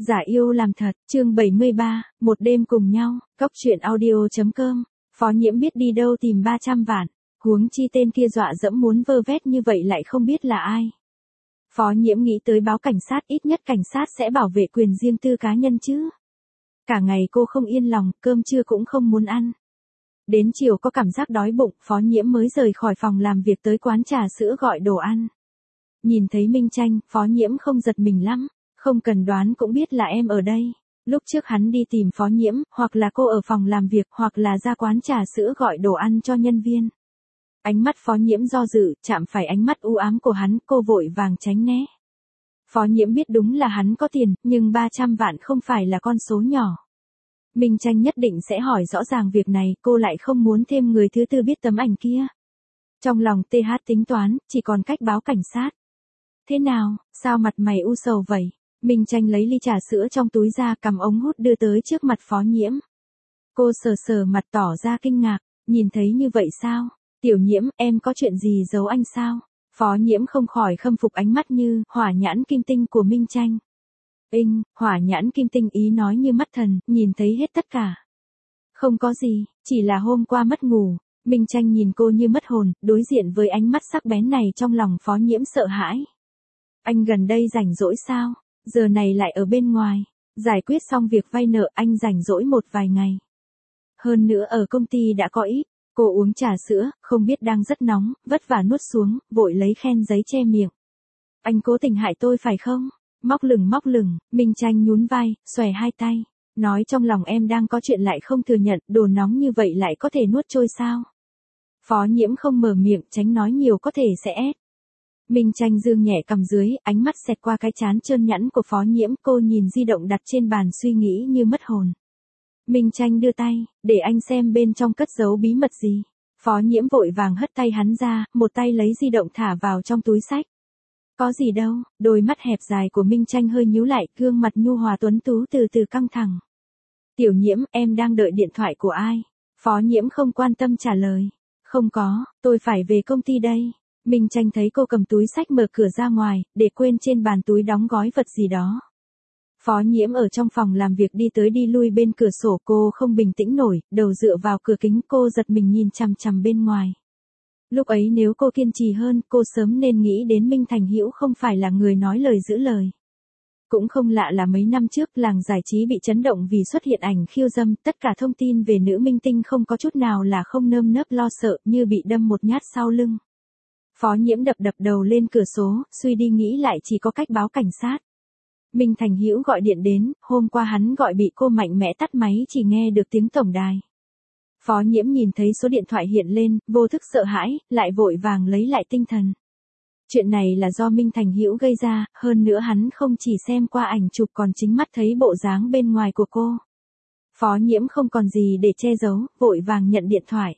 Giả yêu làm thật, chương 73, một đêm cùng nhau, cóc truyện audio.com, Phó Nhiễm biết đi đâu tìm 300 vạn, huống chi tên kia dọa dẫm muốn vơ vét như vậy lại không biết là ai. Phó Nhiễm nghĩ tới báo cảnh sát, ít nhất cảnh sát sẽ bảo vệ quyền riêng tư cá nhân chứ. Cả ngày cô không yên lòng, cơm trưa cũng không muốn ăn. Đến chiều có cảm giác đói bụng, Phó Nhiễm mới rời khỏi phòng làm việc tới quán trà sữa gọi đồ ăn. Nhìn thấy Minh Tranh, Phó Nhiễm không giật mình lắm. Không cần đoán cũng biết là em ở đây. Lúc trước hắn đi tìm Phó Nhiễm, hoặc là cô ở phòng làm việc, hoặc là ra quán trà sữa gọi đồ ăn cho nhân viên. Ánh mắt Phó Nhiễm do dự, chạm phải ánh mắt u ám của hắn, cô vội vàng tránh né. Phó Nhiễm biết đúng là hắn có tiền, nhưng 300 vạn không phải là con số nhỏ. Minh Tranh nhất định sẽ hỏi rõ ràng việc này, cô lại không muốn thêm người thứ tư biết tấm ảnh kia. Trong lòng TH tính toán, chỉ còn cách báo cảnh sát. Thế nào, sao mặt mày u sầu vậy? Minh Tranh lấy ly trà sữa trong túi ra, cầm ống hút đưa tới trước mặt Phó Nhiễm. Cô sờ sờ mặt tỏ ra kinh ngạc, nhìn thấy như vậy sao? Tiểu Nhiễm, em có chuyện gì giấu anh sao? Phó Nhiễm không khỏi khâm phục ánh mắt như hỏa nhãn kim tinh của Minh Tranh. Hỏa nhãn kim tinh ý nói như mắt thần, nhìn thấy hết tất cả. Không có gì, chỉ là hôm qua mất ngủ. Minh Tranh nhìn cô như mất hồn, đối diện với ánh mắt sắc bén này trong lòng Phó Nhiễm sợ hãi. Anh gần đây rảnh rỗi sao? Giờ này lại ở bên ngoài. Giải quyết xong việc vay nợ anh rảnh rỗi một vài ngày. Hơn nữa ở công ty đã có ít. Cô uống trà sữa, không biết đang rất nóng, vất vả nuốt xuống, vội lấy khen giấy che miệng. Anh cố tình hại tôi phải không? Móc lửng, Minh Tranh nhún vai, xòe hai tay. Nói trong lòng em đang có chuyện lại không thừa nhận, đồ nóng như vậy lại có thể nuốt trôi sao? Phó Nhiễm không mở miệng, tránh nói nhiều có thể sẽ ép. Minh Tranh dương nhẹ cầm dưới, ánh mắt xẹt qua cái trán trơn nhẵn của Phó Nhiễm, cô nhìn di động đặt trên bàn suy nghĩ như mất hồn. Minh Tranh đưa tay, để anh xem bên trong cất giấu bí mật gì. Phó Nhiễm vội vàng hất tay hắn ra, một tay lấy di động thả vào trong túi xách. Có gì đâu, đôi mắt hẹp dài của Minh Tranh hơi nhíu lại, gương mặt nhu hòa tuấn tú từ từ căng thẳng. Tiểu Nhiễm, em đang đợi điện thoại của ai? Phó Nhiễm không quan tâm trả lời. Không có, tôi phải về công ty đây. Minh Tranh thấy cô cầm túi xách mở cửa ra ngoài, để quên trên bàn túi đóng gói vật gì đó. Phó Nhiễm ở trong phòng làm việc đi tới đi lui bên cửa sổ, cô không bình tĩnh nổi, đầu dựa vào cửa kính, cô giật mình nhìn chằm chằm bên ngoài. Lúc ấy nếu cô kiên trì hơn, cô sớm nên nghĩ đến Minh Thành Hữu không phải là người nói lời giữ lời. Cũng không lạ là mấy năm trước làng giải trí bị chấn động vì xuất hiện ảnh khiêu dâm, tất cả thông tin về nữ minh tinh không có chút nào là không nơm nớp lo sợ, như bị đâm một nhát sau lưng. Phó Nhiễm đập đầu lên cửa sổ, suy đi nghĩ lại chỉ có cách báo cảnh sát. Minh Thành Hữu gọi điện đến, hôm qua hắn gọi bị cô mạnh mẽ tắt máy, chỉ nghe được tiếng tổng đài. Phó Nhiễm nhìn thấy số điện thoại hiện lên, vô thức sợ hãi, lại vội vàng lấy lại tinh thần. Chuyện này là do Minh Thành Hữu gây ra, hơn nữa hắn không chỉ xem qua ảnh chụp còn chính mắt thấy bộ dáng bên ngoài của cô. Phó Nhiễm không còn gì để che giấu, vội vàng nhận điện thoại.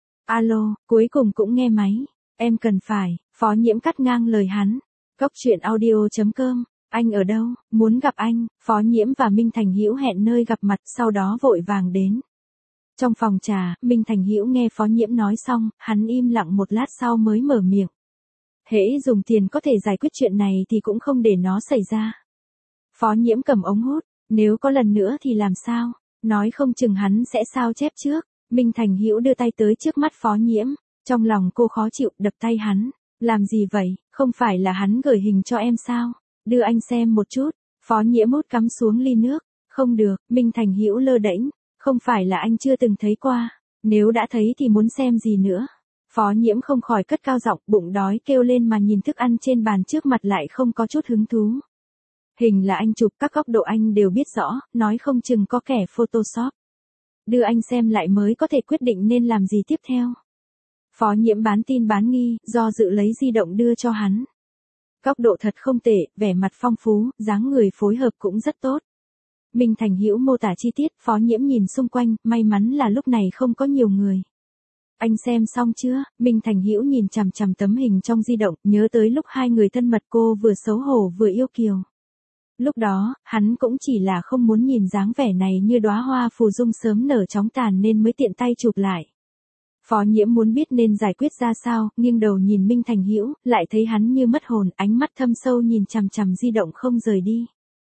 Alo, cuối cùng cũng nghe máy. Em cần phải, Phó Nhiễm cắt ngang lời hắn. Cóc truyện audio.com, anh ở đâu, muốn gặp anh. Phó Nhiễm và Minh Thành Hữu hẹn nơi gặp mặt, sau đó vội vàng đến. Trong phòng trà, Minh Thành Hữu nghe Phó Nhiễm nói xong, hắn im lặng một lát sau mới mở miệng. Hễ dùng tiền có thể giải quyết chuyện này thì cũng không để nó xảy ra. Phó Nhiễm cầm ống hút, nếu có lần nữa thì làm sao? Nói không chừng hắn sẽ sao chép trước. Minh Thành Hữu đưa tay tới trước mắt Phó Nhiễm. Trong lòng cô khó chịu, đập tay hắn. Làm gì vậy, không phải là hắn gửi hình cho em sao? Đưa anh xem một chút. Phó Nhiễm hút cắm xuống ly nước. Không được, Minh Thành Hữu lơ đễnh. Không phải là anh chưa từng thấy qua. Nếu đã thấy thì muốn xem gì nữa? Phó Nhiễm không khỏi cất cao giọng, bụng đói kêu lên mà nhìn thức ăn trên bàn trước mặt lại không có chút hứng thú. Hình là anh chụp, các góc độ anh đều biết rõ, nói không chừng có kẻ Photoshop. Đưa anh xem lại mới có thể quyết định nên làm gì tiếp theo. Phó Nhiễm bán tin bán nghi, do dự lấy di động đưa cho hắn. Góc độ thật không tệ, vẻ mặt phong phú, dáng người phối hợp cũng rất tốt. Minh Thành Hữu mô tả chi tiết, Phó Nhiễm nhìn xung quanh, may mắn là lúc này không có nhiều người. Anh xem xong chưa? Minh Thành Hữu nhìn chằm chằm tấm hình trong di động, nhớ tới lúc hai người thân mật, cô vừa xấu hổ vừa yêu kiều. Lúc đó, hắn cũng chỉ là không muốn nhìn dáng vẻ này như đóa hoa phù dung sớm nở chóng tàn nên mới tiện tay chụp lại. Phó Nhiễm muốn biết nên giải quyết ra sao, nghiêng đầu nhìn Minh Thành Hữu, lại thấy hắn như mất hồn, ánh mắt thâm sâu nhìn chằm chằm di động không rời đi.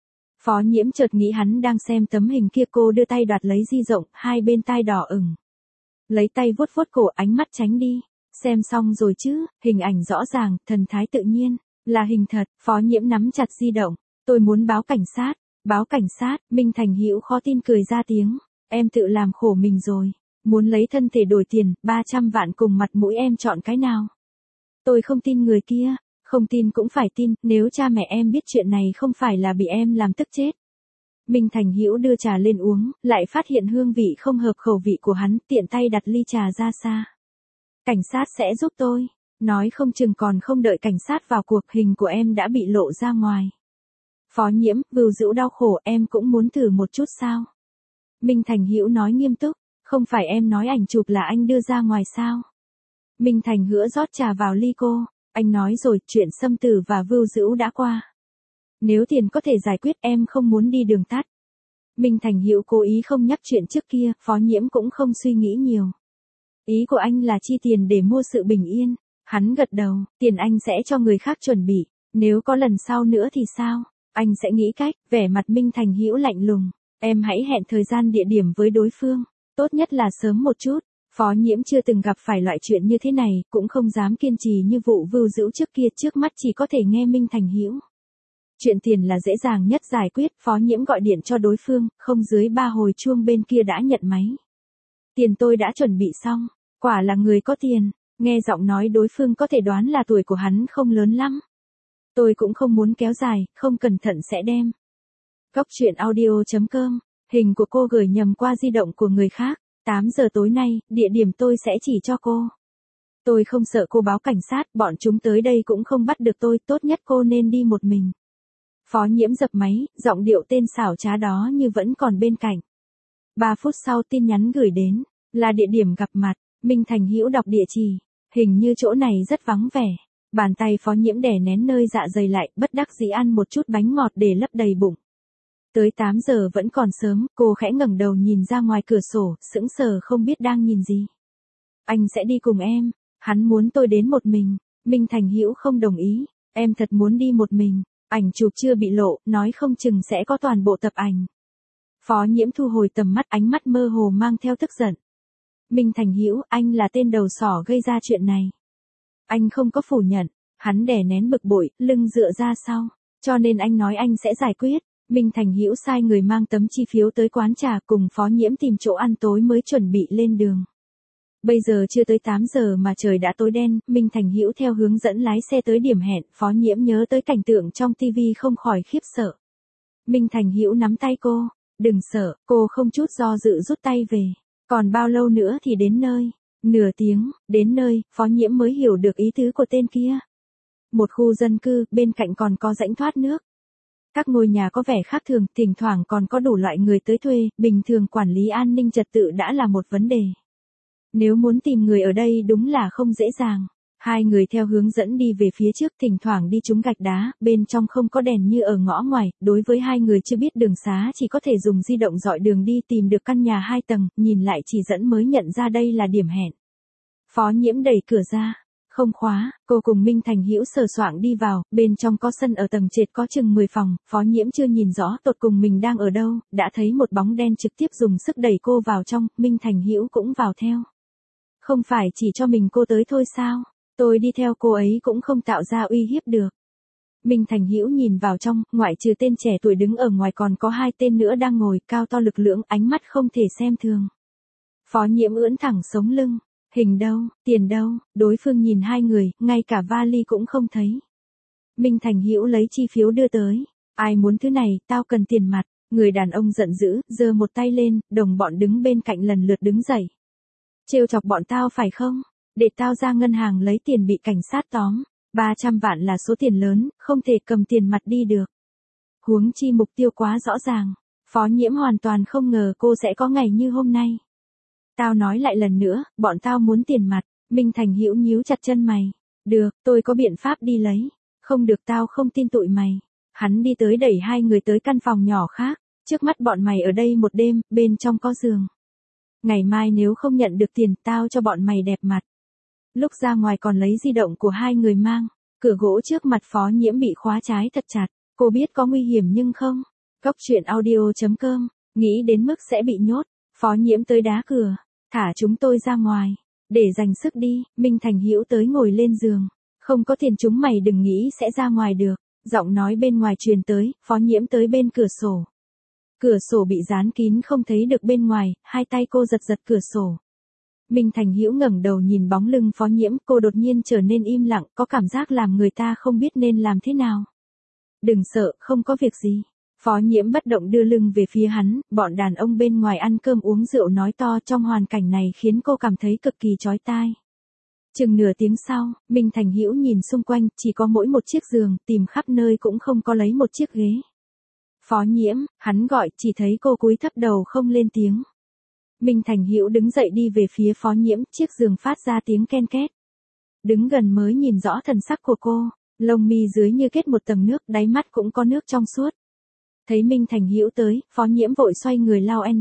Phó Nhiễm chợt nghĩ hắn đang xem tấm hình kia, cô đưa tay đoạt lấy di động, hai bên tai đỏ ửng. Lấy tay vuốt vuốt cổ, ánh mắt tránh đi. Xem xong rồi chứ, hình ảnh rõ ràng, thần thái tự nhiên, là hình thật. Phó Nhiễm nắm chặt di động. Tôi muốn báo cảnh sát. Báo cảnh sát, Minh Thành Hữu khó tin cười ra tiếng. Em tự làm khổ mình rồi. Muốn lấy thân thể đổi tiền, 300 vạn cùng mặt mũi em chọn cái nào? Tôi không tin người kia. Không tin cũng phải tin, nếu cha mẹ em biết chuyện này không phải là bị em làm tức chết. Minh Thành Hữu đưa trà lên uống, lại phát hiện hương vị không hợp khẩu vị của hắn, tiện tay đặt ly trà ra xa. Cảnh sát sẽ giúp tôi. Nói không chừng còn không đợi cảnh sát vào cuộc, hình của em đã bị lộ ra ngoài. Phó Nhiễm, vưu dĩu đau khổ, em cũng muốn thử một chút sao? Minh Thành Hữu nói nghiêm túc, không phải em nói ảnh chụp là anh đưa ra ngoài sao? Minh Thành Hữu rót trà vào ly cô, anh nói rồi, chuyện xâm tử và vưu dĩu đã qua. Nếu tiền có thể giải quyết, em không muốn đi đường tắt. Minh Thành Hữu cố ý không nhắc chuyện trước kia, Phó Nhiễm cũng không suy nghĩ nhiều. Ý của anh là chi tiền để mua sự bình yên. Hắn gật đầu, tiền anh sẽ cho người khác chuẩn bị, nếu có lần sau nữa thì sao? Anh sẽ nghĩ cách. Vẻ mặt Minh Thành Hữu lạnh lùng. Em hãy hẹn thời gian địa điểm với đối phương, tốt nhất là sớm một chút. Phó Nhiễm chưa từng gặp phải loại chuyện như thế này, cũng không dám kiên trì như vụ vưu dĩu trước kia, trước mắt chỉ có thể nghe Minh Thành Hữu. Chuyện tiền là dễ dàng nhất giải quyết, Phó Nhiễm gọi điện cho đối phương, không dưới 3 hồi chuông bên kia đã nhận máy. Tiền tôi đã chuẩn bị xong, quả là người có tiền, nghe giọng nói đối phương có thể đoán là tuổi của hắn không lớn lắm. Tôi cũng không muốn kéo dài, không cẩn thận sẽ đem. Góc truyện audio.com, hình của cô gửi nhầm qua di động của người khác. 8 giờ tối nay, địa điểm tôi sẽ chỉ cho cô. Tôi không sợ cô báo cảnh sát, bọn chúng tới đây cũng không bắt được tôi, tốt nhất cô nên đi một mình. Phó Nhiễm dập máy, giọng điệu tên xảo trá đó như vẫn còn bên cạnh. 3 phút sau tin nhắn gửi đến, là địa điểm gặp mặt. Minh Thành Hữu đọc địa chỉ, hình như chỗ này rất vắng vẻ. Bàn tay Phó Nhiễm đè nén nơi dạ dày lại, bất đắc dĩ ăn một chút bánh ngọt để lấp đầy bụng. Tới 8 giờ vẫn còn sớm, cô khẽ ngẩng đầu nhìn ra ngoài cửa sổ, sững sờ không biết đang nhìn gì. Anh sẽ đi cùng em, hắn muốn tôi đến một mình. Minh Thành Hữu không đồng ý, em thật muốn đi một mình. Ảnh chụp chưa bị lộ, nói không chừng sẽ có toàn bộ tập ảnh. Phó Nhiễm thu hồi tầm mắt, ánh mắt mơ hồ mang theo tức giận. Minh Thành Hữu, anh là tên đầu sỏ gây ra chuyện này. Anh không có phủ nhận, hắn đè nén bực bội, lưng dựa ra sau, cho nên anh nói anh sẽ giải quyết. Minh Thành Hữu sai người mang tấm chi phiếu tới quán trà, cùng Phó Nhiễm tìm chỗ ăn tối mới chuẩn bị lên đường. Bây giờ chưa tới 8 giờ mà trời đã tối đen, Minh Thành Hữu theo hướng dẫn lái xe tới điểm hẹn, Phó Nhiễm nhớ tới cảnh tượng trong TV không khỏi khiếp sợ. Minh Thành Hữu nắm tay cô, đừng sợ, cô không chút do dự rút tay về. Còn bao lâu nữa thì đến nơi? Nửa tiếng, đến nơi, Phó Nhiễm mới hiểu được ý tứ của tên kia. Một khu dân cư, bên cạnh còn có rãnh thoát nước. Các ngôi nhà có vẻ khác thường, thỉnh thoảng còn có đủ loại người tới thuê, bình thường quản lý an ninh trật tự đã là một vấn đề. Nếu muốn tìm người ở đây đúng là không dễ dàng. Hai người theo hướng dẫn đi về phía trước, thỉnh thoảng đi trúng gạch đá, bên trong không có đèn như ở ngõ ngoài, đối với hai người chưa biết đường xá chỉ có thể dùng di động dọi đường đi, tìm được căn nhà 2 tầng, nhìn lại chỉ dẫn mới nhận ra đây là điểm hẹn. Phó Nhiễm đẩy cửa ra, không khóa, cô cùng Minh Thành Hữu sờ soạng đi vào, bên trong có sân ở tầng trệt có chừng 10 phòng, Phó Nhiễm chưa nhìn rõ tột cùng mình đang ở đâu, đã thấy một bóng đen trực tiếp dùng sức đẩy cô vào trong, Minh Thành Hữu cũng vào theo. Không phải chỉ cho mình cô tới thôi sao? Tôi đi theo cô ấy cũng không tạo ra uy hiếp được. Minh Thành Hữu nhìn vào trong, ngoại trừ tên trẻ tuổi đứng ở ngoài còn có 2 tên nữa đang ngồi, cao to lực lưỡng, ánh mắt không thể xem thường. Phó Nhiễm ưỡn thẳng sống lưng. Hình đâu, tiền đâu? Đối phương nhìn hai người, ngay cả vali cũng không thấy. Minh Thành Hữu lấy chi phiếu đưa tới. Ai muốn thứ này, tao cần tiền mặt. Người đàn ông giận dữ, giơ một tay lên, đồng bọn đứng bên cạnh lần lượt đứng dậy. Trêu chọc bọn tao phải không? Để tao ra ngân hàng lấy tiền bị cảnh sát tóm. 300 vạn là số tiền lớn, không thể cầm tiền mặt đi được. Huống chi mục tiêu quá rõ ràng. Phó Nhiễm hoàn toàn không ngờ cô sẽ có ngày như hôm nay. Tao nói lại lần nữa, bọn tao muốn tiền mặt. Minh Thành Hữu nhíu chặt chân mày. Được, tôi có biện pháp đi lấy. Không được, tao không tin tụi mày. Hắn đi tới đẩy hai người tới căn phòng nhỏ khác. Trước mắt bọn mày ở đây một đêm, bên trong có giường. Ngày mai nếu không nhận được tiền, tao cho bọn mày đẹp mặt. Lúc ra ngoài còn lấy di động của hai người mang. Cửa gỗ trước mặt Phó Nhiễm bị khóa trái thật chặt. Cô biết có nguy hiểm nhưng không Cốc truyện audio.com, nghĩ đến mức sẽ bị nhốt, Phó Nhiễm tới đá cửa, thả chúng tôi ra ngoài, để dành sức đi, Minh Thành Hữu tới ngồi lên giường, không có tiền chúng mày đừng nghĩ sẽ ra ngoài được, giọng nói bên ngoài truyền tới, Phó Nhiễm tới bên cửa sổ. Cửa sổ bị dán kín không thấy được bên ngoài, hai tay cô giật giật cửa sổ. Minh Thành Hữu ngẩng đầu nhìn bóng lưng Phó Nhiễm, cô đột nhiên trở nên im lặng, có cảm giác làm người ta không biết nên làm thế nào. Đừng sợ, không có việc gì. Phó Nhiễm bất động đưa lưng về phía hắn, bọn đàn ông bên ngoài ăn cơm uống rượu nói to trong hoàn cảnh này khiến cô cảm thấy cực kỳ chói tai. Chừng nửa tiếng sau, Minh Thành Hữu nhìn xung quanh, chỉ có mỗi một chiếc giường, tìm khắp nơi cũng không có lấy một chiếc ghế. Phó Nhiễm, hắn gọi, chỉ thấy cô cúi thấp đầu không lên tiếng. Minh Thành Hữu đứng dậy đi về phía Phó Nhiễm, chiếc giường phát ra tiếng ken két. Đứng gần mới nhìn rõ thần sắc của cô, lông mi dưới như kết một tầng nước, đáy mắt cũng có nước trong suốt. Thấy Minh Thành Hữu tới, Phó Nhiễm vội xoay người lau n.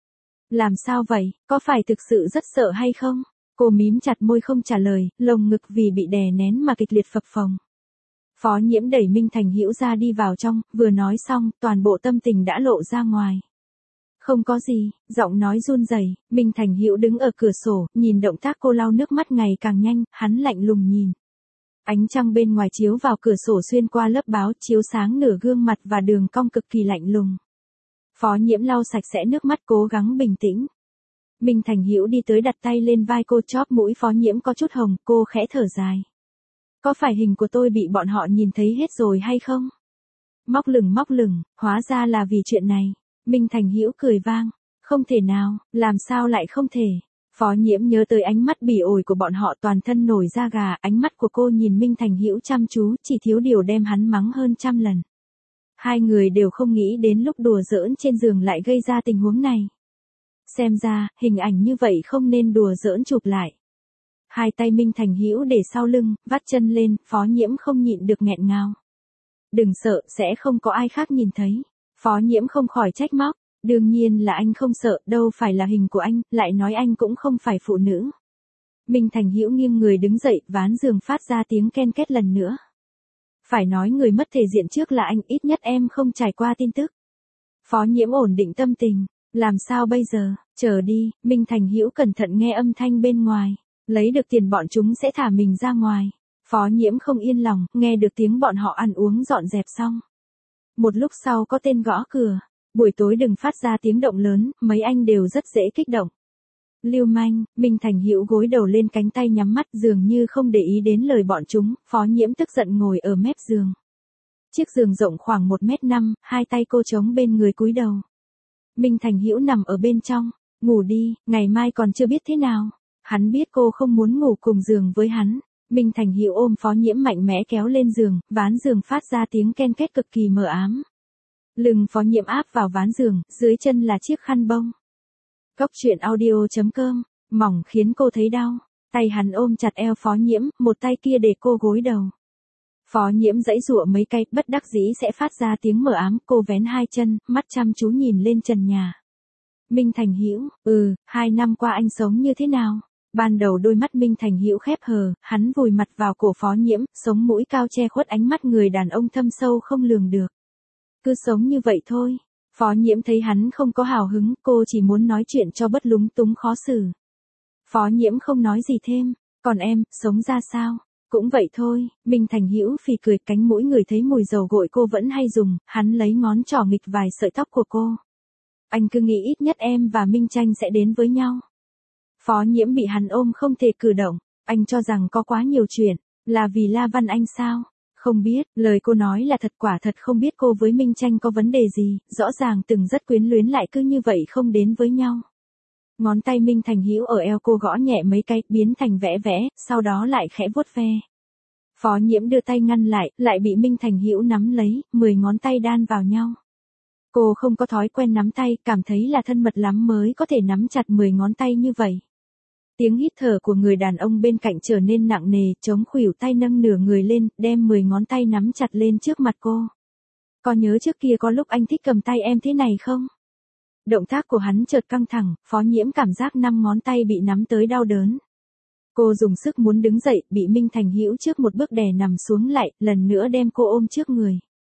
Làm sao vậy, có phải thực sự rất sợ hay không? Cô mím chặt môi không trả lời, lồng ngực vì bị đè nén mà kịch liệt phập phồng. Phó Nhiễm đẩy Minh Thành Hữu ra đi vào trong, vừa nói xong, toàn bộ tâm tình đã lộ ra ngoài. Không có gì, giọng nói run rẩy, Minh Thành Hữu đứng ở cửa sổ, nhìn động tác cô lau nước mắt ngày càng nhanh, hắn lạnh lùng nhìn. Ánh trăng bên ngoài chiếu vào cửa sổ xuyên qua lớp báo, chiếu sáng nửa gương mặt và đường cong cực kỳ lạnh lùng. Phó Nhiễm lau sạch sẽ nước mắt cố gắng bình tĩnh. Minh Thành Hữu đi tới đặt tay lên vai cô, chóp mũi Phó Nhiễm có chút hồng, cô khẽ thở dài. Có phải hình của tôi bị bọn họ nhìn thấy hết rồi hay không? Móc lửng, hóa ra là vì chuyện này. Minh Thành Hữu cười vang. Không thể nào, làm sao lại không thể. Phó Nhiễm nhớ tới ánh mắt bỉ ổi của bọn họ, toàn thân nổi da gà, ánh mắt của cô nhìn Minh Thành Hữu chăm chú, chỉ thiếu điều đem hắn mắng hơn trăm lần. Hai người đều không nghĩ đến lúc đùa giỡn trên giường lại gây ra tình huống này. Xem ra, hình ảnh như vậy không nên đùa giỡn chụp lại. Hai tay Minh Thành Hữu để sau lưng, vắt chân lên, Phó Nhiễm không nhịn được nghẹn ngào. Đừng sợ, sẽ không có ai khác nhìn thấy. Phó Nhiễm không khỏi trách móc. Đương nhiên là anh không sợ, đâu phải là hình của anh, lại nói anh cũng không phải phụ nữ. Minh Thành Hữu nghiêng người đứng dậy, ván giường phát ra tiếng ken két lần nữa. Phải nói người mất thể diện trước là anh, ít nhất em không trải qua tin tức. Phó Nhiễm ổn định tâm tình, làm sao bây giờ, chờ đi, Minh Thành Hữu cẩn thận nghe âm thanh bên ngoài, lấy được tiền bọn chúng sẽ thả mình ra ngoài. Phó Nhiễm không yên lòng, nghe được tiếng bọn họ ăn uống dọn dẹp xong. Một lúc sau có tên gõ cửa. Buổi tối đừng phát ra tiếng động lớn, mấy anh đều rất dễ kích động. Lưu manh, Minh Thành Hữu gối đầu lên cánh tay nhắm mắt dường như không để ý đến lời bọn chúng, Phó Nhiễm tức giận ngồi ở mép giường. Chiếc giường rộng khoảng 1m5, hai tay cô chống bên người cúi đầu. Minh Thành Hữu nằm ở bên trong, ngủ đi, ngày mai còn chưa biết thế nào. Hắn biết cô không muốn ngủ cùng giường với hắn. Minh Thành Hữu ôm Phó Nhiễm mạnh mẽ kéo lên giường, ván giường phát ra tiếng ken két cực kỳ mờ ám. Lưng Phó Nhiễm áp vào ván giường, dưới chân là chiếc khăn bông. Cốc truyện audio.com, mỏng khiến cô thấy đau. Tay hắn ôm chặt eo Phó Nhiễm, một tay kia để cô gối đầu. Phó Nhiễm giãy giụa mấy cái, bất đắc dĩ sẽ phát ra tiếng mờ ám, cô vén hai chân, mắt chăm chú nhìn lên trần nhà. Minh Thành Hữu, 2 năm qua anh sống như thế nào? Ban đầu đôi mắt Minh Thành Hữu khép hờ, hắn vùi mặt vào cổ Phó Nhiễm, sống mũi cao che khuất ánh mắt người đàn ông thâm sâu không lường được. Cứ sống như vậy thôi. Phó Nhiễm thấy hắn không có hào hứng, cô chỉ muốn nói chuyện cho bất lúng túng khó xử. Phó Nhiễm không nói gì thêm, còn em, sống ra sao? Cũng vậy thôi, Minh Thành Hữu phì cười, cánh mũi người thấy mùi dầu gội cô vẫn hay dùng, hắn lấy ngón trỏ nghịch vài sợi tóc của cô. Anh cứ nghĩ ít nhất em và Minh Tranh sẽ đến với nhau. Phó Nhiễm bị hắn ôm không thể cử động, anh cho rằng có quá nhiều chuyện, là vì La Văn Anh sao? Không biết, lời cô nói là thật, quả thật không biết cô với Minh Tranh có vấn đề gì, rõ ràng từng rất quyến luyến lại cứ như vậy không đến với nhau. Ngón tay Minh Thành Hữu ở eo cô gõ nhẹ mấy cái, biến thành vẽ vẽ, sau đó lại khẽ vuốt ve. Phó Nhiễm đưa tay ngăn lại bị Minh Thành Hữu nắm lấy, 10 ngón tay đan vào nhau. Cô không có thói quen nắm tay, cảm thấy là thân mật lắm mới có thể nắm chặt 10 ngón tay như vậy. Tiếng hít thở của người đàn ông bên cạnh trở nên nặng nề, chống khuỷu tay nâng nửa người lên, đem 10 ngón tay nắm chặt lên trước mặt cô. Có nhớ trước kia có lúc anh thích cầm tay em thế này không? Động tác của hắn chợt căng thẳng, Phó Nhiễm cảm giác 5 ngón tay bị nắm tới đau đớn. Cô dùng sức muốn đứng dậy, bị Minh Thành Hữu trước một bước đè nằm xuống lại, lần nữa đem cô ôm trước người.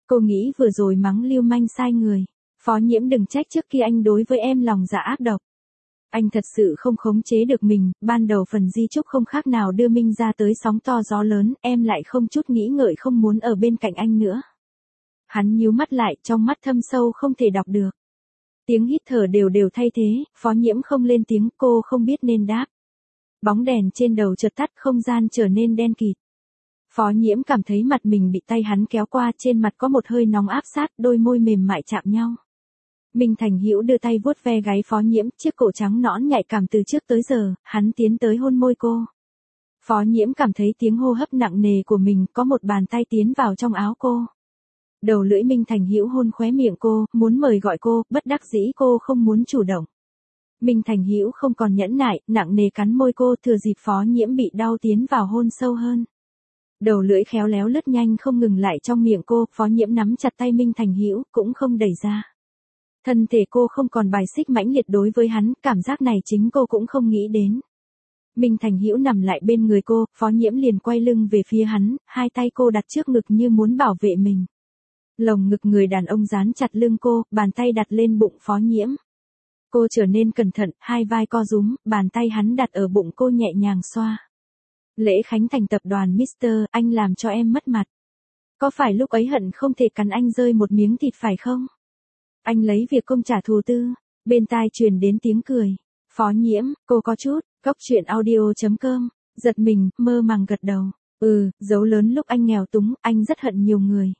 Cô nghĩ vừa rồi mắng lưu manh sai người. Phó Nhiễm đừng trách trước kia anh đối với em lòng dạ ác độc. Anh thật sự không khống chế được mình, ban đầu phần di chúc không khác nào đưa Minh ra tới sóng to gió lớn, em lại không chút nghĩ ngợi không muốn ở bên cạnh anh nữa. Hắn nhíu mắt lại, trong mắt thâm sâu không thể đọc được. Tiếng hít thở đều đều thay thế, Phó Nhiễm không lên tiếng, cô không biết nên đáp. Bóng đèn trên đầu chợt tắt, không gian trở nên đen kịt. Phó Nhiễm cảm thấy mặt mình bị tay hắn kéo qua, trên mặt có một hơi nóng áp sát, đôi môi mềm mại chạm nhau. Minh Thành Hữu đưa tay vuốt ve gáy Phó Nhiễm, chiếc cổ trắng nõn nhạy cảm từ trước tới giờ, hắn tiến tới hôn môi cô. Phó Nhiễm cảm thấy tiếng hô hấp nặng nề của mình, có một bàn tay tiến vào trong áo cô. Đầu lưỡi Minh Thành Hữu hôn khóe miệng cô, muốn mời gọi cô, bất đắc dĩ cô không muốn chủ động. Minh Thành Hữu không còn nhẫn nại, nặng nề cắn môi cô, thừa dịp Phó Nhiễm bị đau tiến vào hôn sâu hơn. Đầu lưỡi khéo léo lướt nhanh không ngừng lại trong miệng cô, Phó Nhiễm nắm chặt tay Minh Thành Hữu, cũng không đẩy ra. Thân thể cô không còn bài xích mãnh liệt đối với hắn, cảm giác này chính cô cũng không nghĩ đến. Minh Thành Hữu nằm lại bên người cô, Phó Nhiễm liền quay lưng về phía hắn, hai tay cô đặt trước ngực như muốn bảo vệ mình. Lồng ngực người đàn ông dán chặt lưng cô, bàn tay đặt lên bụng Phó Nhiễm. Cô trở nên cẩn thận, hai vai co rúm, bàn tay hắn đặt ở bụng cô nhẹ nhàng xoa. Lễ khánh thành tập đoàn Mr. Anh làm cho em mất mặt. Có phải lúc ấy hận không thể cắn anh rơi một miếng thịt phải không? Anh lấy việc công trả thù tư. Bên tai truyền đến tiếng cười. Phó Nhiễm, cô có chút. Cóc truyện audio.com. Giật mình, mơ màng gật đầu. Dấu lớn lúc anh nghèo túng, anh rất hận nhiều người.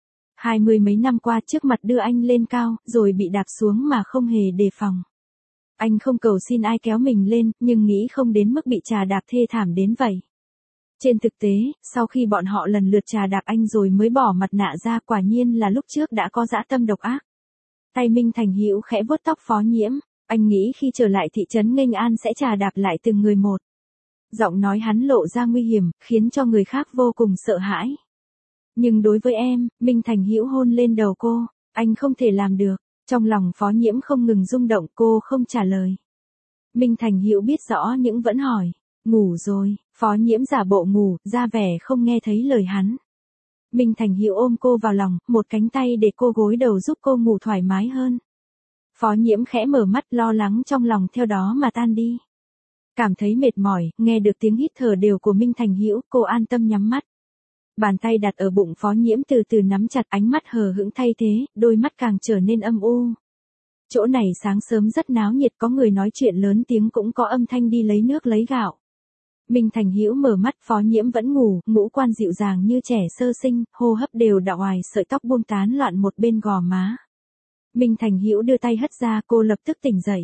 20 mấy năm qua trước mặt đưa anh lên cao, rồi bị đạp xuống mà không hề đề phòng. Anh không cầu xin ai kéo mình lên, nhưng nghĩ không đến mức bị trà đạp thê thảm đến vậy. Trên thực tế, sau khi bọn họ lần lượt trà đạp anh rồi mới bỏ mặt nạ ra, quả nhiên là lúc trước đã có dã tâm độc ác. Tay Minh Thành Hữu khẽ vuốt tóc Phó Nhiễm, anh nghĩ khi trở lại thị trấn Nghênh An sẽ trà đạp lại từng người một. Giọng nói hắn lộ ra nguy hiểm, khiến cho người khác vô cùng sợ hãi. Nhưng đối với em, Minh Thành Hữu hôn lên đầu cô, anh không thể làm được. Trong lòng Phó Nhiễm không ngừng rung động, cô không trả lời. Minh Thành Hữu biết rõ nhưng vẫn hỏi, ngủ rồi, Phó Nhiễm giả bộ ngủ, ra vẻ không nghe thấy lời hắn. Minh Thành Hữu ôm cô vào lòng, một cánh tay để cô gối đầu giúp cô ngủ thoải mái hơn. Phó Nhiễm khẽ mở mắt, lo lắng trong lòng theo đó mà tan đi. Cảm thấy mệt mỏi, nghe được tiếng hít thở đều của Minh Thành Hữu, cô an tâm nhắm mắt. Bàn tay đặt ở bụng Phó Nhiễm từ từ nắm chặt, ánh mắt hờ hững thay thế, đôi mắt càng trở nên âm u. Chỗ này sáng sớm rất náo nhiệt, có người nói chuyện lớn tiếng, cũng có âm thanh đi lấy nước lấy gạo. Minh Thành Hữu mở mắt, Phó Nhiễm vẫn ngủ, ngũ quan dịu dàng như trẻ sơ sinh, hô hấp đều đặn hoài, sợi tóc buông tán loạn một bên gò má. Minh Thành Hữu đưa tay hất ra, cô lập tức tỉnh dậy.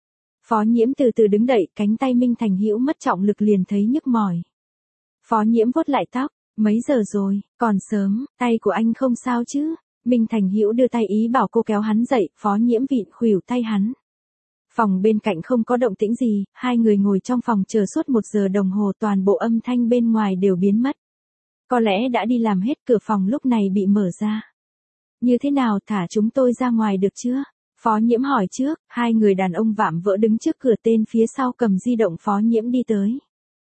Phó Nhiễm từ từ đứng dậy, cánh tay Minh Thành Hữu mất trọng lực liền thấy nhức mỏi. Phó Nhiễm vuốt lại tóc, mấy giờ rồi, còn sớm, tay của anh không sao chứ? Minh Thành Hữu đưa tay ý bảo cô kéo hắn dậy, Phó Nhiễm vịn khuỷu tay hắn. Phòng bên cạnh không có động tĩnh gì, hai người ngồi trong phòng chờ suốt 1 giờ đồng hồ, toàn bộ âm thanh bên ngoài đều biến mất. Có lẽ đã đi làm hết, cửa phòng lúc này bị mở ra. Như thế nào, thả chúng tôi ra ngoài được chưa? Phó Nhiễm hỏi trước, hai người đàn ông vạm vỡ đứng trước cửa, tên phía sau cầm di động Phó Nhiễm đi tới.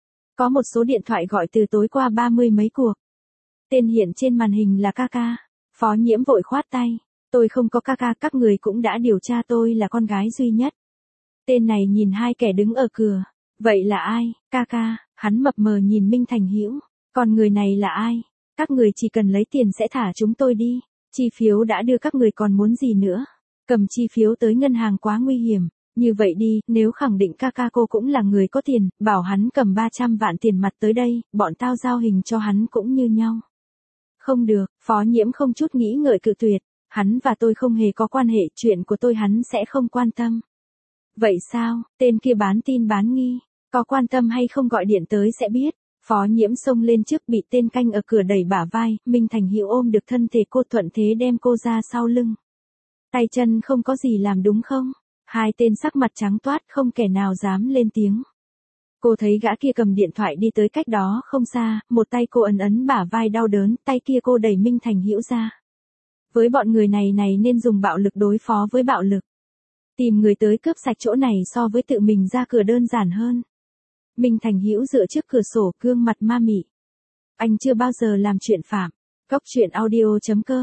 Có một số điện thoại gọi từ tối qua 30 mấy cuộc. Tên hiện trên màn hình là Kaka. Phó Nhiễm vội khoát tay. Tôi không có Kaka, các người cũng đã điều tra tôi là con gái duy nhất. Tên này nhìn hai kẻ đứng ở cửa. Vậy là ai? Kaka, hắn mập mờ nhìn Minh Thành Hữu. Còn người này là ai? Các người chỉ cần lấy tiền sẽ thả chúng tôi đi. Chi phiếu đã đưa, các người còn muốn gì nữa? Cầm chi phiếu tới ngân hàng quá nguy hiểm. Như vậy đi, nếu khẳng định Kaka cô cũng là người có tiền, bảo hắn cầm 300 vạn tiền mặt tới đây, bọn tao giao hình cho hắn cũng như nhau. Không được, Phó Nhiễm không chút nghĩ ngợi cự tuyệt. Hắn và tôi không hề có quan hệ, chuyện của tôi hắn sẽ không quan tâm. Vậy sao, tên kia bán tin bán nghi, có quan tâm hay không gọi điện tới sẽ biết. Phó Nhiễm xông lên trước, bị tên canh ở cửa đẩy bả vai, Minh Thành Hữu ôm được thân thể cô, thuận thế đem cô ra sau lưng. Tay chân không có gì làm đúng không? Hai tên sắc mặt trắng toát, không kẻ nào dám lên tiếng. Cô thấy gã kia cầm điện thoại đi tới cách đó không xa, một tay cô ấn bả vai đau đớn, tay kia cô đẩy Minh Thành Hữu ra. Với bọn người này nên dùng bạo lực đối phó với bạo lực. Tìm người tới cướp sạch chỗ này so với tự mình ra cửa đơn giản hơn. Minh Thành Hữu dựa trước cửa sổ, gương mặt ma mị. Anh chưa bao giờ làm chuyện phạm. Cóc truyện audio.com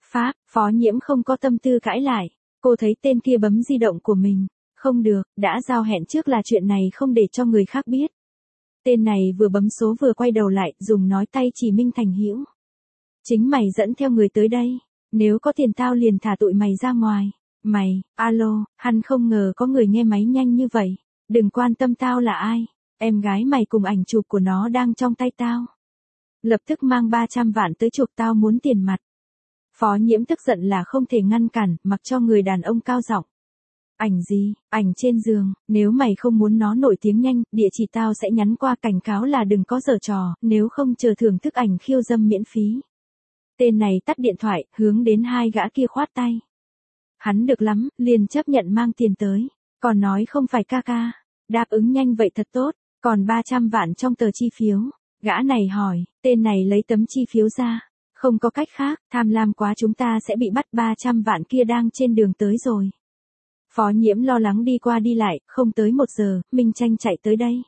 Pháp, Phó Nhiễm không có tâm tư cãi lại. Cô thấy tên kia bấm di động của mình. Không được, đã giao hẹn trước là chuyện này không để cho người khác biết. Tên này vừa bấm số vừa quay đầu lại, dùng nói tay chỉ Minh Thành Hữu. Chính mày dẫn theo người tới đây. Nếu có tiền tao liền thả tụi mày ra ngoài. Mày, alo, hắn không ngờ có người nghe máy nhanh như vậy. Đừng quan tâm tao là ai. Em gái mày cùng ảnh chụp của nó đang trong tay tao. Lập tức mang 300 vạn tới chuộc tao muốn tiền mặt. Phó Nhiễm tức giận là không thể ngăn cản, mặc cho người đàn ông cao giọng. Ảnh gì, ảnh trên giường, nếu mày không muốn nó nổi tiếng nhanh, địa chỉ tao sẽ nhắn qua cảnh cáo là đừng có giở trò, nếu không chờ thưởng thức ảnh khiêu dâm miễn phí. Tên này tắt điện thoại, hướng đến hai gã kia khoát tay. Hắn được lắm, liền chấp nhận mang tiền tới, còn nói không phải ca ca, đáp ứng nhanh vậy thật tốt, còn 300 vạn trong tờ chi phiếu. Gã này hỏi, tên này lấy tấm chi phiếu ra, không có cách khác, tham lam quá chúng ta sẽ bị bắt 300 vạn kia đang trên đường tới rồi. Phó Nhiễm lo lắng đi qua đi lại, không tới 1 giờ, Minh Tranh chạy tới đây.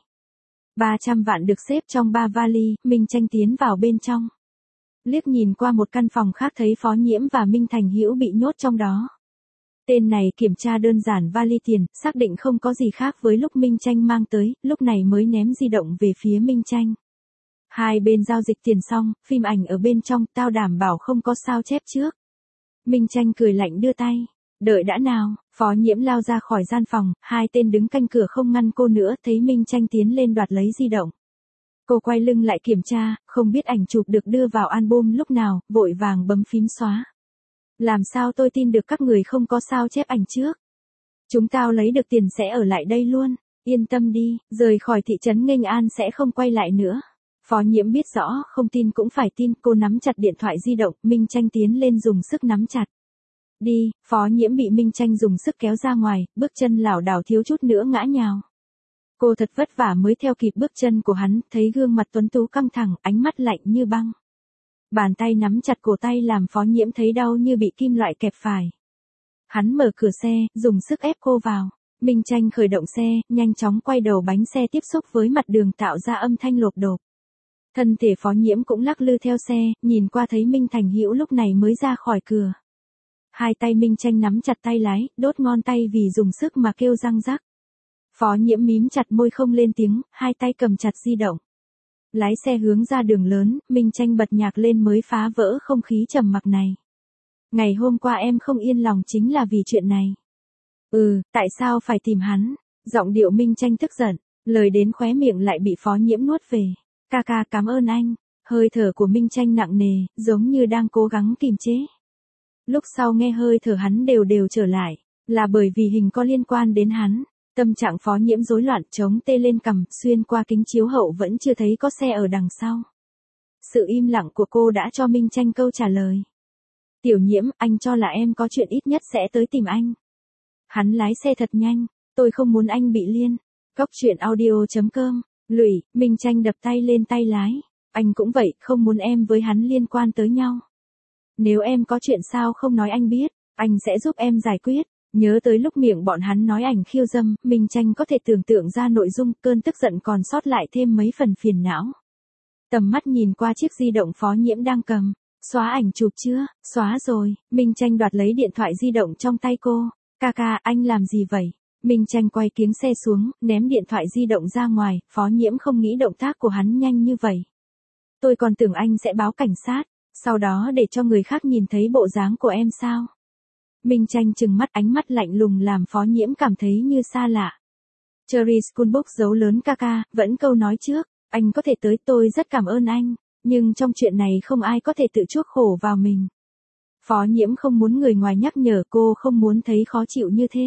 300 vạn được xếp trong 3 vali, Minh Tranh tiến vào bên trong. Liếc nhìn qua một căn phòng khác thấy Phó Nhiễm và Minh Thành Hữu bị nhốt trong đó. Tên này kiểm tra đơn giản vali tiền, xác định không có gì khác với lúc Minh Tranh mang tới, lúc này mới ném di động về phía Minh Tranh. Hai bên giao dịch tiền xong, phim ảnh ở bên trong, tao đảm bảo không có sao chép trước. Minh Tranh cười lạnh đưa tay. Đợi đã nào, Phó Nhiễm lao ra khỏi gian phòng, hai tên đứng canh cửa không ngăn cô nữa, thấy Minh Tranh tiến lên đoạt lấy di động. Cô quay lưng lại kiểm tra, không biết ảnh chụp được đưa vào album lúc nào, vội vàng bấm phím xóa. Làm sao tôi tin được các người không có sao chép ảnh trước? Chúng tao lấy được tiền sẽ ở lại đây luôn, yên tâm đi, rời khỏi thị trấn Nghênh An sẽ không quay lại nữa. Phó Nhiễm biết rõ, không tin cũng phải tin, cô nắm chặt điện thoại di động, Minh Tranh tiến lên dùng sức nắm chặt. Đi, Phó Nhiễm bị Minh Tranh dùng sức kéo ra ngoài, bước chân lảo đảo thiếu chút nữa ngã nhào. Cô thật vất vả mới theo kịp bước chân của hắn, thấy gương mặt tuấn tú căng thẳng, ánh mắt lạnh như băng. Bàn tay nắm chặt cổ tay làm Phó Nhiễm thấy đau như bị kim loại kẹp phải. Hắn mở cửa xe, dùng sức ép cô vào. Minh Tranh khởi động xe, nhanh chóng quay đầu bánh xe tiếp xúc với mặt đường tạo ra âm thanh lộp độp. Thân thể Phó Nhiễm cũng lắc lư theo xe, nhìn qua thấy Minh Thành Hữu lúc này mới ra khỏi cửa. Hai tay Minh Tranh nắm chặt tay lái, đốt ngón tay vì dùng sức mà kêu răng rắc. Phó Nhiễm mím chặt môi không lên tiếng, hai tay cầm chặt di động. Lái xe hướng ra đường lớn, Minh Tranh bật nhạc lên mới phá vỡ không khí trầm mặc này. Ngày hôm qua em không yên lòng chính là vì chuyện này. Tại sao phải tìm hắn? Giọng điệu Minh Tranh tức giận, lời đến khóe miệng lại bị Phó Nhiễm nuốt về. Ca ca cảm ơn anh. Hơi thở của Minh Tranh nặng nề, giống như đang cố gắng kìm chế. Lúc sau nghe hơi thở hắn đều đều trở lại, là bởi vì hình có liên quan đến hắn. Tâm trạng Phó Nhiễm rối loạn, chống tê lên cằm, xuyên qua kính chiếu hậu vẫn chưa thấy có xe ở đằng sau. Sự im lặng của cô đã cho Minh Tranh câu trả lời. Tiểu Nhiễm, anh cho là em có chuyện ít nhất sẽ tới tìm anh. Hắn lái xe thật nhanh, tôi không muốn anh bị liên. Cóc truyện audio.com, Lụy, Minh Tranh đập tay lên tay lái. Anh cũng vậy, không muốn em với hắn liên quan tới nhau. Nếu em có chuyện sao không nói anh biết, anh sẽ giúp em giải quyết. Nhớ tới lúc miệng bọn hắn nói ảnh khiêu dâm, Minh Tranh có thể tưởng tượng ra nội dung, cơn tức giận còn sót lại thêm mấy phần phiền não. Tầm mắt nhìn qua chiếc di động Phó Nhiễm đang cầm. Xóa ảnh chụp chưa? Xóa rồi. Minh Tranh đoạt lấy điện thoại di động trong tay cô. Ca ca, anh làm gì vậy? Minh Tranh quay kiếng xe xuống, ném điện thoại di động ra ngoài, Phó Nhiễm không nghĩ động tác của hắn nhanh như vậy. Tôi còn tưởng anh sẽ báo cảnh sát, sau đó để cho người khác nhìn thấy bộ dáng của em sao? Minh Tranh trừng mắt, ánh mắt lạnh lùng làm Phó Nhiễm cảm thấy như xa lạ. Cherry Schoolbook dấu lớn ca ca, vẫn câu nói trước, anh có thể tới, tôi rất cảm ơn anh, nhưng trong chuyện này không ai có thể tự chuốc khổ vào mình. Phó Nhiễm không muốn người ngoài nhắc nhở cô, không muốn thấy khó chịu như thế.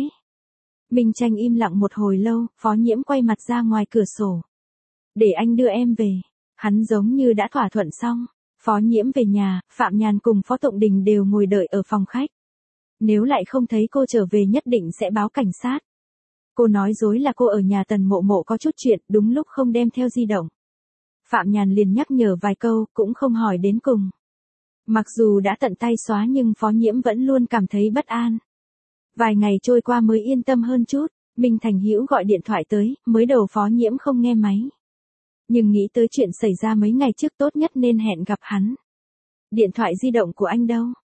Minh Tranh im lặng một hồi lâu, Phó Nhiễm quay mặt ra ngoài cửa sổ. Để anh đưa em về. Hắn giống như đã thỏa thuận xong. Phó Nhiễm về nhà, Phạm Nhàn cùng Phó Tụng Đình đều ngồi đợi ở phòng khách. Nếu lại không thấy cô trở về nhất định sẽ báo cảnh sát. Cô nói dối là cô ở nhà Tần Mộ Mộ có chút chuyện, đúng lúc không đem theo di động. Phạm Nhàn liền nhắc nhở vài câu, cũng không hỏi đến cùng. Mặc dù đã tận tay xóa nhưng Phó Nhiễm vẫn luôn cảm thấy bất an. Vài ngày trôi qua mới yên tâm hơn chút, Minh Thành Hữu gọi điện thoại tới, mới đầu Phó Nhiễm không nghe máy. Nhưng nghĩ tới chuyện xảy ra mấy ngày trước tốt nhất nên hẹn gặp hắn. Điện thoại di động của anh đâu?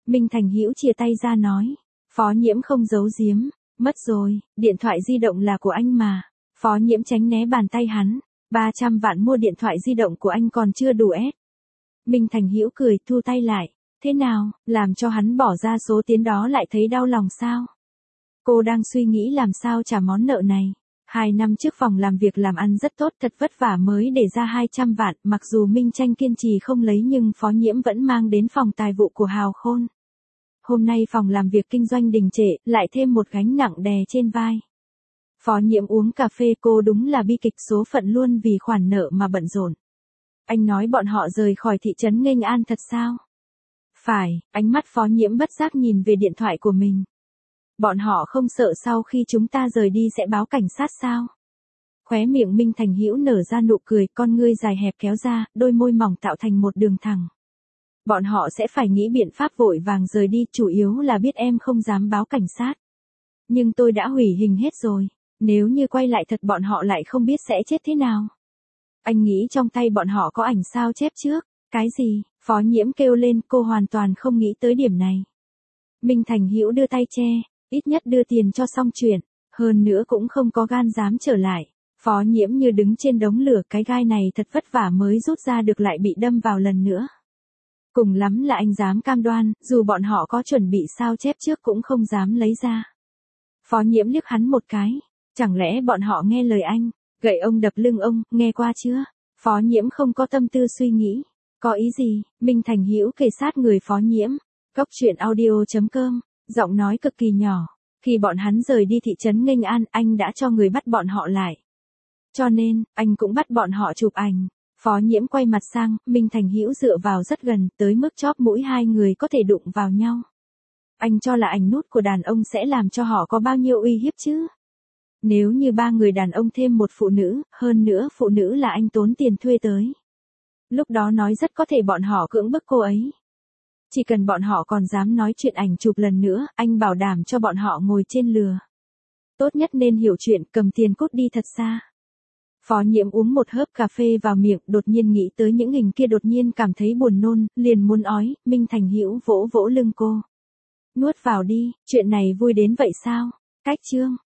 Minh Thành Hữu chia tay ra nói. Phó Nhiễm không giấu giếm. Mất rồi, điện thoại di động là của anh mà. Phó Nhiễm tránh né bàn tay hắn. 300 vạn mua điện thoại di động của anh còn chưa đủ ép. Minh Thành Hữu cười thu tay lại. Thế nào, làm cho hắn bỏ ra số tiền đó lại thấy đau lòng sao? Cô đang suy nghĩ làm sao trả món nợ này. 2 năm trước phòng làm việc làm ăn rất tốt, thật vất vả mới để ra 200 vạn, mặc dù Minh Tranh kiên trì không lấy nhưng Phó Nhiễm vẫn mang đến phòng tài vụ của Hào Khôn. Hôm nay phòng làm việc kinh doanh đình trệ, lại thêm một gánh nặng đè trên vai. Phó Nhiễm uống cà phê, cô đúng là bi kịch số phận luôn vì khoản nợ mà bận rộn. Anh nói bọn họ rời khỏi thị trấn Nghênh An thật sao? Phải, ánh mắt Phó Nhiễm bất giác nhìn về điện thoại của mình. Bọn họ không sợ sau khi chúng ta rời đi sẽ báo cảnh sát sao? Khóe miệng Minh Thành Hữu nở ra nụ cười, con ngươi dài hẹp kéo ra, đôi môi mỏng tạo thành một đường thẳng. Bọn họ sẽ phải nghĩ biện pháp vội vàng rời đi, chủ yếu là biết em không dám báo cảnh sát. Nhưng tôi đã hủy hình hết rồi, nếu như quay lại thật bọn họ lại không biết sẽ chết thế nào. Anh nghĩ trong tay bọn họ có ảnh sao chép trước, cái gì? Phó Nhiễm kêu lên, cô hoàn toàn không nghĩ tới điểm này. Minh Thành Hữu đưa tay che, ít nhất đưa tiền cho xong chuyện, hơn nữa cũng không có gan dám trở lại. Phó Nhiễm như đứng trên đống lửa, cái gai này thật vất vả mới rút ra được lại bị đâm vào lần nữa. Cùng lắm là anh dám cam đoan, dù bọn họ có chuẩn bị sao chép trước cũng không dám lấy ra. Phó Nhiễm liếc hắn một cái, chẳng lẽ bọn họ nghe lời anh, gậy ông đập lưng ông, nghe qua chưa? Phó Nhiễm không có tâm tư suy nghĩ, có ý gì? Minh Thành Hữu kề sát người Phó Nhiễm, Cốc truyện audio.com, giọng nói cực kỳ nhỏ, khi bọn hắn rời đi thị trấn Nghênh An, anh đã cho người bắt bọn họ lại. Cho nên, anh cũng bắt bọn họ chụp ảnh. Phó Nhiễm quay mặt sang, Minh Thành Hữu dựa vào rất gần, tới mức chóp mũi hai người có thể đụng vào nhau. Anh cho là ảnh nút của đàn ông sẽ làm cho họ có bao nhiêu uy hiếp chứ? Nếu như 3 người đàn ông thêm một phụ nữ, hơn nữa phụ nữ là anh tốn tiền thuê tới. Lúc đó nói rất có thể bọn họ cưỡng bức cô ấy. Chỉ cần bọn họ còn dám nói chuyện ảnh chụp lần nữa, anh bảo đảm cho bọn họ ngồi trên lừa. Tốt nhất nên hiểu chuyện, cầm tiền cút đi thật xa. Phó Nhiễm uống một hớp cà phê vào miệng, đột nhiên nghĩ tới những hình kia, đột nhiên cảm thấy buồn nôn, liền muốn ói. Minh Thành Hữu vỗ vỗ lưng cô. Nuốt vào đi, chuyện này vui đến vậy sao? Cách chương